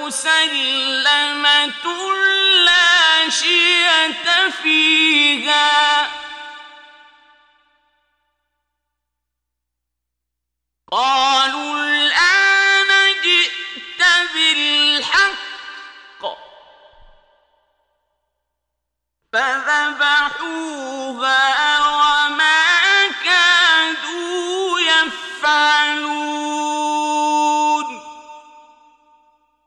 مُسَلَّمَةٌ لَّا شِيَةَ فِيهَا قَالُوا الْآنَ جِئْتَ بِالْحَقِّ فَذَبَحُوهَا